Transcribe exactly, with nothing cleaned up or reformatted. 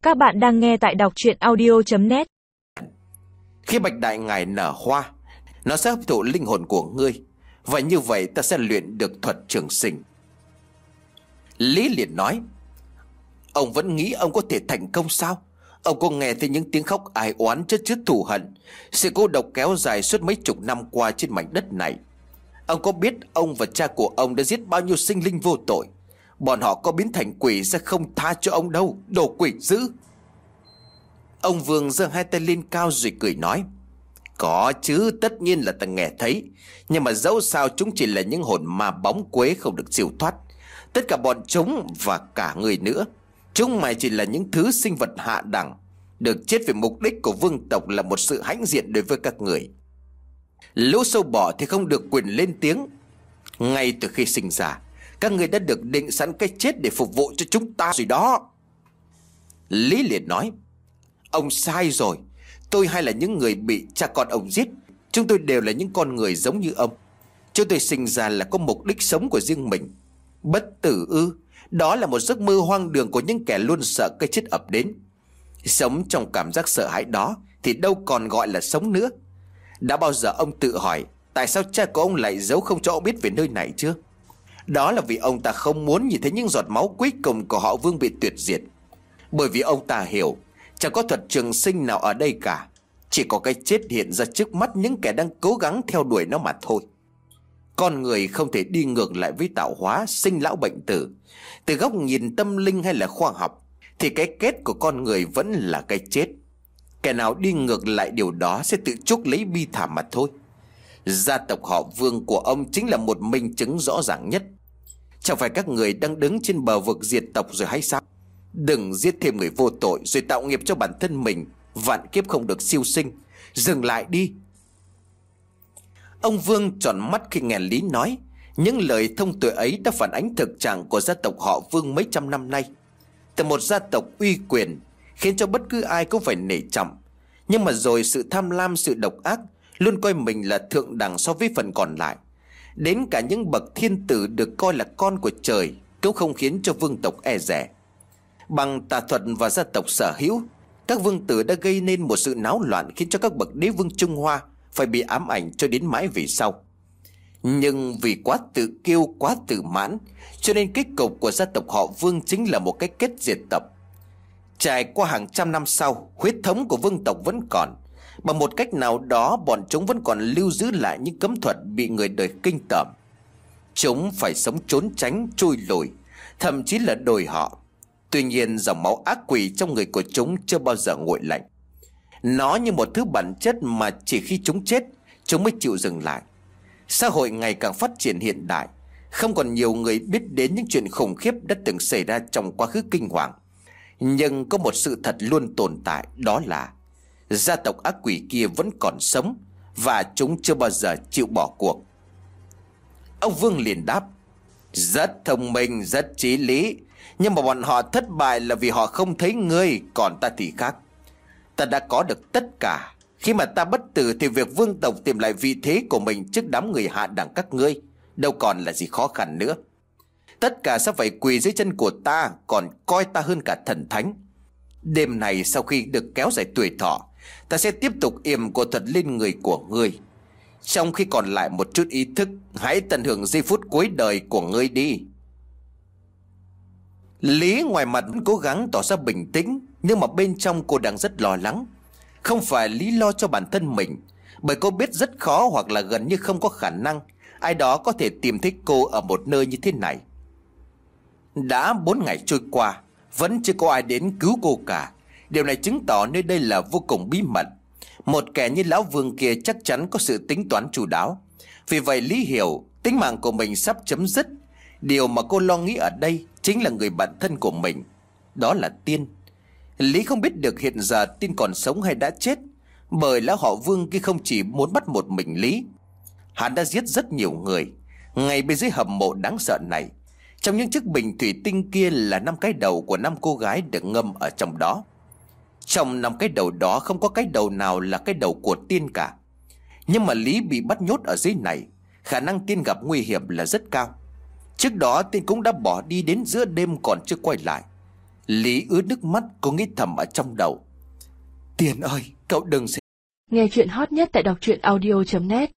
Các bạn đang nghe tại đọc truyện audio chấm net. Khi bạch đại ngải nở hoa, nó sẽ hấp thụ linh hồn của ngươi, và như vậy ta sẽ luyện được thuật trường sinh. Lý liền nói: Ông vẫn nghĩ ông có thể thành công sao? Ông có nghe thấy những tiếng khóc ai oán chất chứa thù hận, sự cô độc kéo dài suốt mấy chục năm qua trên mảnh đất này? Ông có biết ông và cha của ông đã giết bao nhiêu sinh linh vô tội? Bọn họ có biến thành quỷ sẽ không tha cho ông đâu, đồ quỷ dữ. Ông Vương giơ hai tay lên cao rồi cười nói: Có chứ, tất nhiên là ta nghe thấy. Nhưng mà dẫu sao chúng chỉ là những hồn ma bóng quế không được siêu thoát. Tất cả bọn chúng và cả người nữa, chúng mày chỉ là những thứ sinh vật hạ đẳng, được chết vì mục đích của vương tộc là một sự hãnh diện đối với các người. Lũ sâu bọ thì không được quyền lên tiếng. Ngay từ khi sinh ra, các người đã được định sẵn cái chết để phục vụ cho chúng ta rồi đó. Lý liền nói: Ông sai rồi. Tôi hay là những người bị cha con ông giết, chúng tôi đều là những con người giống như ông. Chúng tôi sinh ra là có mục đích sống của riêng mình. Bất tử ư? Đó là một giấc mơ hoang đường của những kẻ luôn sợ cái chết ập đến. Sống trong cảm giác sợ hãi đó thì đâu còn gọi là sống nữa. Đã bao giờ ông tự hỏi tại sao cha của ông lại giấu không cho ông biết về nơi này chưa? Đó là vì ông ta không muốn nhìn thấy những giọt máu cuối cùng của họ Vương bị tuyệt diệt. Bởi vì ông ta hiểu chẳng có thuật trường sinh nào ở đây cả, chỉ có cái chết hiện ra trước mắt những kẻ đang cố gắng theo đuổi nó mà thôi. Con người không thể đi ngược lại với tạo hóa sinh lão bệnh tử. Từ góc nhìn tâm linh hay là khoa học thì cái kết của con người vẫn là cái chết. Kẻ nào đi ngược lại điều đó sẽ tự chuốc lấy bi thảm mà thôi. Gia tộc họ Vương của ông chính là một minh chứng rõ ràng nhất. Chẳng phải các người đang đứng trên bờ vực diệt tộc rồi hay sao? Đừng giết thêm người vô tội rồi tạo nghiệp cho bản thân mình, vạn kiếp không được siêu sinh. Dừng lại đi. Ông Vương tròn mắt khi nghe Lý nói. Những lời thông tuệ ấy đã phản ánh thực trạng của gia tộc họ Vương mấy trăm năm nay. Từ một gia tộc uy quyền khiến cho bất cứ ai cũng phải nể trọng, nhưng mà rồi sự tham lam, sự độc ác, luôn coi mình là thượng đẳng so với phần còn lại. Đến cả những bậc thiên tử được coi là con của trời cũng không khiến cho vương tộc e dè. Bằng tà thuật và gia tộc sở hữu, các vương tử đã gây nên một sự náo loạn khiến cho các bậc đế vương Trung Hoa phải bị ám ảnh cho đến mãi về sau. Nhưng vì quá tự kiêu, quá tự mãn, cho nên kết cục của gia tộc họ Vương chính là một cái kết diệt tộc. Trải qua hàng trăm năm sau, huyết thống của vương tộc vẫn còn. Bằng một cách nào đó, bọn chúng vẫn còn lưu giữ lại những cấm thuật bị người đời kinh tởm. Chúng phải sống trốn tránh, trôi lùi, thậm chí là đồi họ. Tuy nhiên dòng máu ác quỷ trong người của chúng chưa bao giờ nguội lạnh. Nó như một thứ bản chất mà chỉ khi chúng chết, chúng mới chịu dừng lại. Xã hội ngày càng phát triển hiện đại, không còn nhiều người biết đến những chuyện khủng khiếp đã từng xảy ra trong quá khứ kinh hoàng. Nhưng có một sự thật luôn tồn tại, đó là gia tộc ác quỷ kia vẫn còn sống, và chúng chưa bao giờ chịu bỏ cuộc. Ông Vương liền đáp: Rất thông minh, rất trí lý. Nhưng mà bọn họ thất bại là vì họ không thấy ngươi, còn ta thì khác. Ta đã có được tất cả. Khi mà ta bất tử thì việc vương tộc tìm lại vị thế của mình trước đám người hạ đẳng các ngươi đâu còn là gì khó khăn nữa. Tất cả sẽ phải quỳ dưới chân của ta, còn coi ta hơn cả thần thánh. Đêm này sau khi được kéo dài tuổi thọ, ta sẽ tiếp tục yểm cổ thuật lên người của ngươi. Trong khi còn lại một chút ý thức, hãy tận hưởng giây phút cuối đời của ngươi đi. Lý ngoài mặt vẫn cố gắng tỏ ra bình tĩnh, nhưng mà bên trong cô đang rất lo lắng. Không phải Lý lo cho bản thân mình, bởi cô biết rất khó hoặc là gần như không có khả năng ai đó có thể tìm thấy cô ở một nơi như thế này. Đã bốn ngày trôi qua, vẫn chưa có ai đến cứu cô cả. Điều này chứng tỏ nơi đây là vô cùng bí mật. Một kẻ như lão Vương kia chắc chắn có sự tính toán chu đáo. Vì vậy Lý hiểu tính mạng của mình sắp chấm dứt. Điều mà cô lo nghĩ ở đây chính là người bạn thân của mình, đó là Tiên. Lý không biết được hiện giờ Tiên còn sống hay đã chết, bởi lão họ Vương kia không chỉ muốn bắt một mình Lý. Hắn đã giết rất nhiều người. Ngay bên dưới hầm mộ đáng sợ này, trong những chiếc bình thủy tinh kia là năm cái đầu của năm cô gái được ngâm ở trong đó. Trong năm cái đầu đó không có cái đầu nào là cái đầu của Tiên cả. Nhưng mà Lý bị bắt nhốt ở dưới này, khả năng Tiên gặp nguy hiểm là rất cao. Trước đó Tiên cũng đã bỏ đi đến giữa đêm còn chưa quay lại. Lý ướt nước mắt, cô nghĩ thầm ở trong đầu: Tiền ơi, cậu đừng. Nghe chuyện hot nhất tại đọc truyện audio chấm net.